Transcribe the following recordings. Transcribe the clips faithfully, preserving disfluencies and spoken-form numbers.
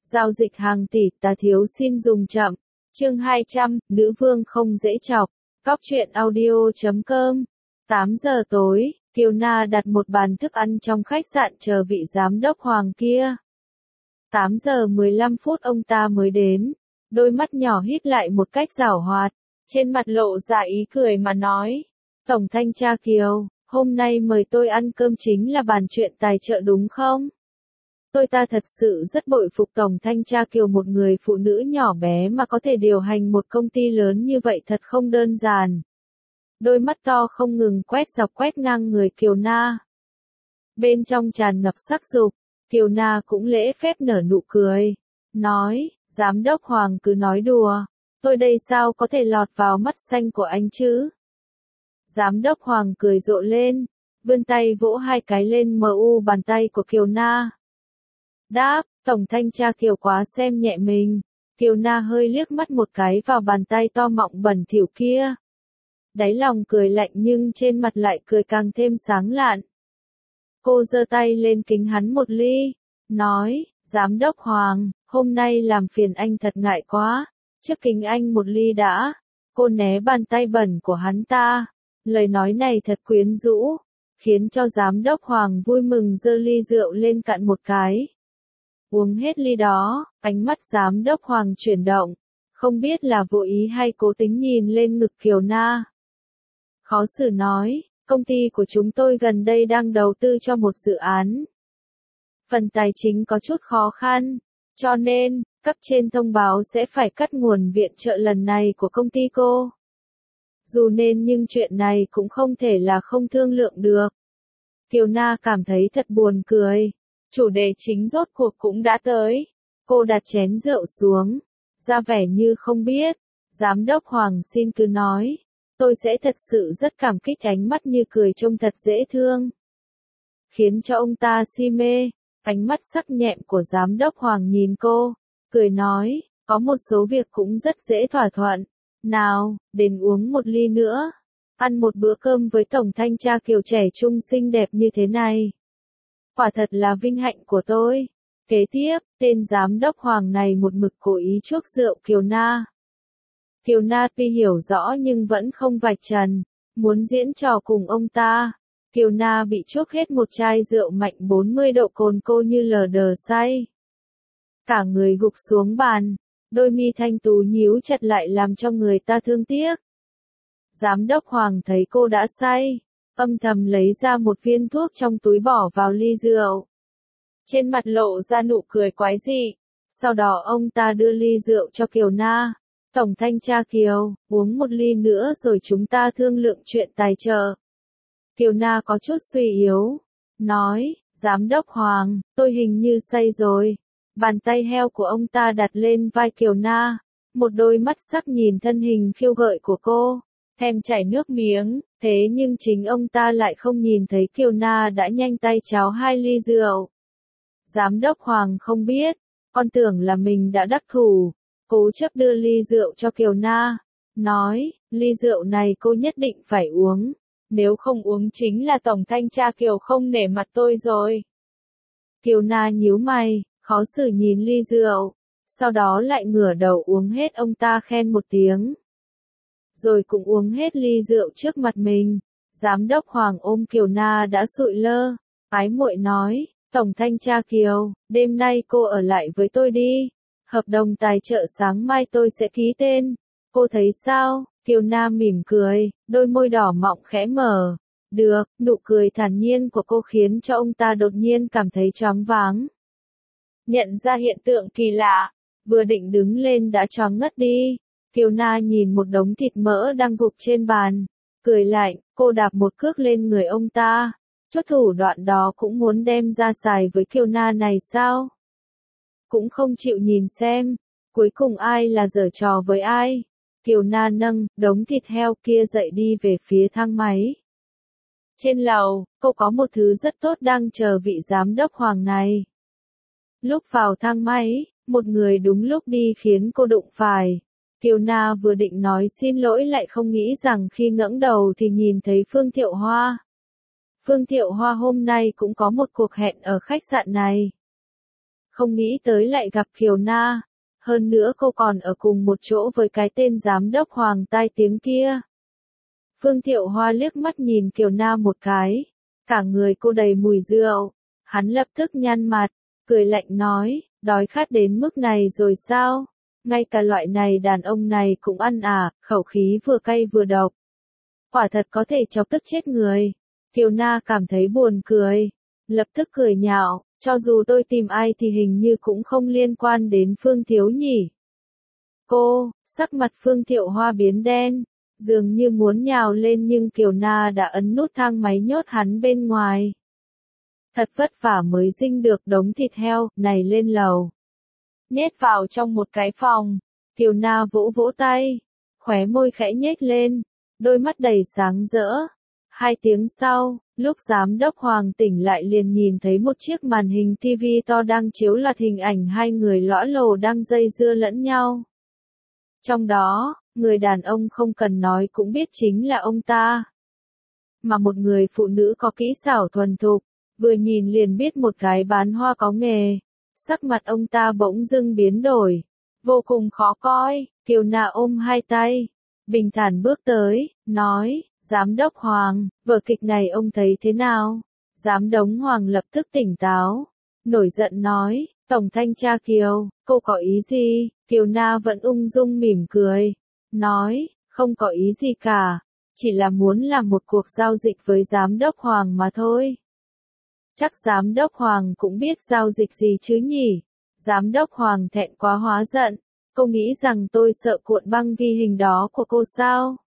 Giao dịch hàng tỷ, ta thiếu xin dùng chậm. Chương hai trăm, nữ vương không dễ chọc. Cóc truyện audio chấm com. tám giờ tối, Kiều Na đặt một bàn thức ăn trong khách sạn chờ vị giám đốc Hoàng kia. tám giờ mười lăm phút ông ta mới đến, đôi mắt nhỏ híp lại một cách giảo hoạt, trên mặt lộ ra ý cười mà nói: Tổng thanh tra Kiều, hôm nay mời tôi ăn cơm chính là bàn chuyện tài trợ đúng không? Tôi ta thật sự rất bội phục Tổng thanh tra Kiều, một người phụ nữ nhỏ bé mà có thể điều hành một công ty lớn như vậy thật không đơn giản. Đôi mắt to không ngừng quét dọc quét ngang người Kiều Na. Bên trong tràn ngập sắc dục, Kiều Na cũng lễ phép nở nụ cười, nói: Giám đốc Hoàng cứ nói đùa, tôi đây sao có thể lọt vào mắt xanh của anh chứ? Giám đốc Hoàng cười rộ lên, vươn tay vỗ hai cái lên mờ u bàn tay của Kiều Na. Đáp: Tổng thanh tra Kiều quá xem nhẹ mình. Kiều Na hơi liếc mắt một cái vào bàn tay to mọng bẩn thỉu kia. Đáy lòng cười lạnh nhưng trên mặt lại cười càng thêm sáng lạn. Cô giơ tay lên kính hắn một ly, nói: Giám đốc Hoàng, hôm nay làm phiền anh thật ngại quá, trước kính anh một ly đã. Cô né bàn tay bẩn của hắn ta. Lời nói này thật quyến rũ, khiến cho giám đốc Hoàng vui mừng giơ ly rượu lên cạn một cái. Uống hết ly đó, ánh mắt giám đốc Hoàng chuyển động, không biết là vô ý hay cố tính nhìn lên ngực Kiều Na. Khó xử nói: Công ty của chúng tôi gần đây đang đầu tư cho một dự án. Phần tài chính có chút khó khăn, cho nên, cấp trên thông báo sẽ phải cắt nguồn viện trợ lần này của công ty cô. Dù nên nhưng chuyện này cũng không thể là không thương lượng được. Kiều Na cảm thấy thật buồn cười. Chủ đề chính rốt cuộc cũng đã tới. Cô đặt chén rượu xuống, ra vẻ như không biết. Giám đốc Hoàng xin cứ nói. Tôi sẽ thật sự rất cảm kích, ánh mắt như cười trông thật dễ thương, khiến cho ông ta si mê. Ánh mắt sắc nhẹm của giám đốc Hoàng nhìn cô, cười nói: Có một số việc cũng rất dễ thỏa thuận. Nào, đến uống một ly nữa. Ăn một bữa cơm với Tổng thanh tra Kiều trẻ trung xinh đẹp như thế này. Quả thật là vinh hạnh của tôi. Kế tiếp, tên giám đốc Hoàng này một mực cố ý chuốc rượu Kiều Na. Kiều Na tuy hiểu rõ nhưng vẫn không vạch trần, muốn diễn trò cùng ông ta. Kiều Na bị chuốc hết một chai rượu mạnh bốn mươi độ cồn, cô như lờ đờ say. Cả người gục xuống bàn, đôi mi thanh tú nhíu chặt lại làm cho người ta thương tiếc. Giám đốc Hoàng thấy cô đã say, âm thầm lấy ra một viên thuốc trong túi bỏ vào ly rượu. Trên mặt lộ ra nụ cười quái dị. Sau đó ông ta đưa ly rượu cho Kiều Na. Tổng thanh tra Kiều, uống một ly nữa rồi chúng ta thương lượng chuyện tài trợ. Kiều Na có chút suy yếu, nói: Giám đốc Hoàng, tôi hình như say rồi. Bàn tay heo của ông ta đặt lên vai Kiều Na, một đôi mắt sắc nhìn thân hình khiêu gợi của cô, thèm chảy nước miếng. Thế nhưng chính ông ta lại không nhìn thấy Kiều Na đã nhanh tay cháo hai ly rượu. Giám đốc Hoàng không biết, con tưởng là mình đã đắc thủ, cố chấp đưa ly rượu cho Kiều Na, nói: Ly rượu này cô nhất định phải uống, nếu không uống chính là Tổng thanh tra Kiều không nể mặt tôi rồi. Kiều Na nhíu mày, khó xử nhìn ly rượu, sau đó lại ngửa đầu uống hết, ông ta khen một tiếng, rồi cũng uống hết ly rượu trước mặt mình. Giám đốc Hoàng ôm Kiều Na đã sụi lơ, ái muội nói: Tổng thanh tra Kiều, đêm nay cô ở lại với tôi đi. Hợp đồng tài trợ sáng mai tôi sẽ ký tên. Cô thấy sao? Kiều Na mỉm cười, đôi môi đỏ mọng khẽ mở. Được, nụ cười thản nhiên của cô khiến cho ông ta đột nhiên cảm thấy choáng váng. Nhận ra hiện tượng kỳ lạ, vừa định đứng lên đã choáng ngất đi. Kiều Na nhìn một đống thịt mỡ đang gục trên bàn, cười lạnh. Cô đạp một cước lên người ông ta. Chút thủ đoạn đó cũng muốn đem ra xài với Kiều Na này sao? Cũng không chịu nhìn xem, cuối cùng ai là giở trò với ai. Kiều Na nâng đống thịt heo kia dậy đi về phía thang máy. Trên lầu, cô có một thứ rất tốt đang chờ vị giám đốc Hoàng này. Lúc vào thang máy, một người đúng lúc đi khiến cô đụng phải. Kiều Na vừa định nói xin lỗi lại không nghĩ rằng khi ngẩng đầu thì nhìn thấy Phương Thiệu Hoa. Phương Thiệu Hoa hôm nay cũng có một cuộc hẹn ở khách sạn này. không nghĩ tới lại gặp Kiều Na. Hơn nữa cô còn ở cùng một chỗ với cái tên giám đốc Hoàng tai tiếng kia. Phương Thiệu Hoa liếc mắt nhìn Kiều Na một cái. Cả người cô đầy mùi rượu. Hắn lập tức nhăn mặt, cười lạnh nói, đói khát đến mức này rồi sao? Ngay cả loại này đàn ông này cũng ăn à, khẩu khí vừa cay vừa độc. Quả thật có thể chọc tức chết người. Kiều Na cảm thấy buồn cười. Lập tức cười nhạo, cho dù tôi tìm ai thì hình như cũng không liên quan đến Phương Thiếu nhỉ. Cô, sắc mặt Phương Thiệu Hoa biến đen, dường như muốn nhào lên nhưng Kiều Na đã ấn nút thang máy nhốt hắn bên ngoài. Thật vất vả mới dinh được đống thịt heo, này lên lầu. Nhét vào trong một cái phòng, Kiều Na vỗ vỗ tay, khóe môi khẽ nhếch lên, đôi mắt đầy sáng rỡ. Hai tiếng sau, lúc giám đốc Hoàng tỉnh lại liền nhìn thấy một chiếc màn hình ti vi to đang chiếu loạt hình ảnh hai người lõa lồ đang dây dưa lẫn nhau. Trong đó, người đàn ông không cần nói cũng biết chính là ông ta. Mà một người phụ nữ có kỹ xảo thuần thục, vừa nhìn liền biết một cái bán hoa có nghề. Sắc mặt ông ta bỗng dưng biến đổi, vô cùng khó coi. Kiều Na ôm hai tay, bình thản bước tới, nói, giám đốc Hoàng, vở kịch này ông thấy thế nào? Giám đốc Hoàng lập tức tỉnh táo, nổi giận nói, Tổng thanh tra Kiều, cô có ý gì? Kiều Na vẫn ung dung mỉm cười, nói, không có ý gì cả, chỉ là muốn làm một cuộc giao dịch với giám đốc Hoàng mà thôi. Chắc giám đốc Hoàng cũng biết giao dịch gì chứ nhỉ? Giám đốc Hoàng thẹn quá hóa giận, cô nghĩ rằng tôi sợ cuộn băng ghi hình đó của cô sao?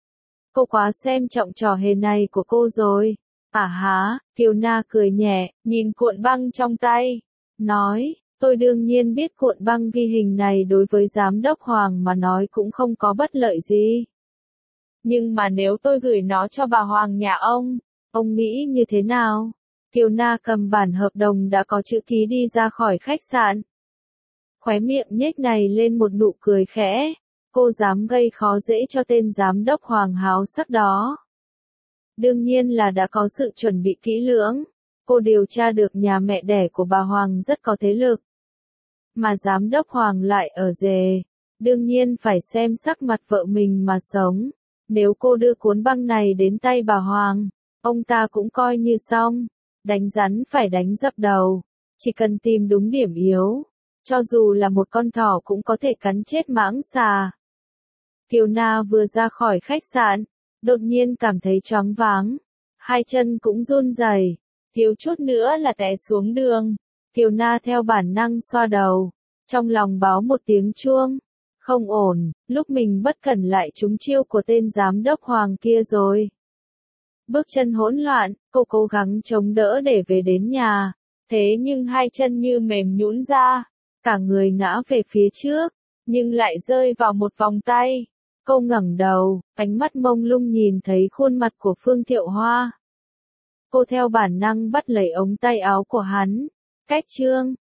Cô quá xem trọng trò hề này của cô rồi. À há, Kiều Na cười nhẹ, nhìn cuộn băng trong tay, nói, tôi đương nhiên biết cuộn băng ghi hình này đối với giám đốc Hoàng mà nói cũng không có bất lợi gì. Nhưng mà nếu tôi gửi nó cho bà Hoàng nhà ông, ông nghĩ như thế nào? Kiều Na cầm bản hợp đồng đã có chữ ký đi ra khỏi khách sạn. Khóe miệng nhếch này lên một nụ cười khẽ. Cô dám gây khó dễ cho tên giám đốc Hoàng háo sắc đó. Đương nhiên là đã có sự chuẩn bị kỹ lưỡng. Cô điều tra được nhà mẹ đẻ của bà Hoàng rất có thế lực. Mà giám đốc Hoàng lại ở rề. Đương nhiên phải xem sắc mặt vợ mình mà sống. Nếu cô đưa cuốn băng này đến tay bà Hoàng, ông ta cũng coi như xong. Đánh rắn phải đánh dập đầu. Chỉ cần tìm đúng điểm yếu. Cho dù là một con thỏ cũng có thể cắn chết mãng xà. Kiều Na vừa ra khỏi khách sạn, đột nhiên cảm thấy choáng váng. Hai chân cũng run rẩy, thiếu chút nữa là té xuống đường. Kiều Na theo bản năng xoa đầu, trong lòng báo một tiếng chuông. Không ổn, lúc mình bất cẩn lại trúng chiêu của tên giám đốc Hoàng kia rồi. Bước chân hỗn loạn, cô cố gắng chống đỡ để về đến nhà. Thế nhưng hai chân như mềm nhũn ra, cả người ngã về phía trước, nhưng lại rơi vào một vòng tay. Cô ngẩng đầu, ánh mắt mông lung nhìn thấy khuôn mặt của Phương Thiệu Hoa. Cô theo bản năng bắt lấy ống tay áo của hắn. Cách chương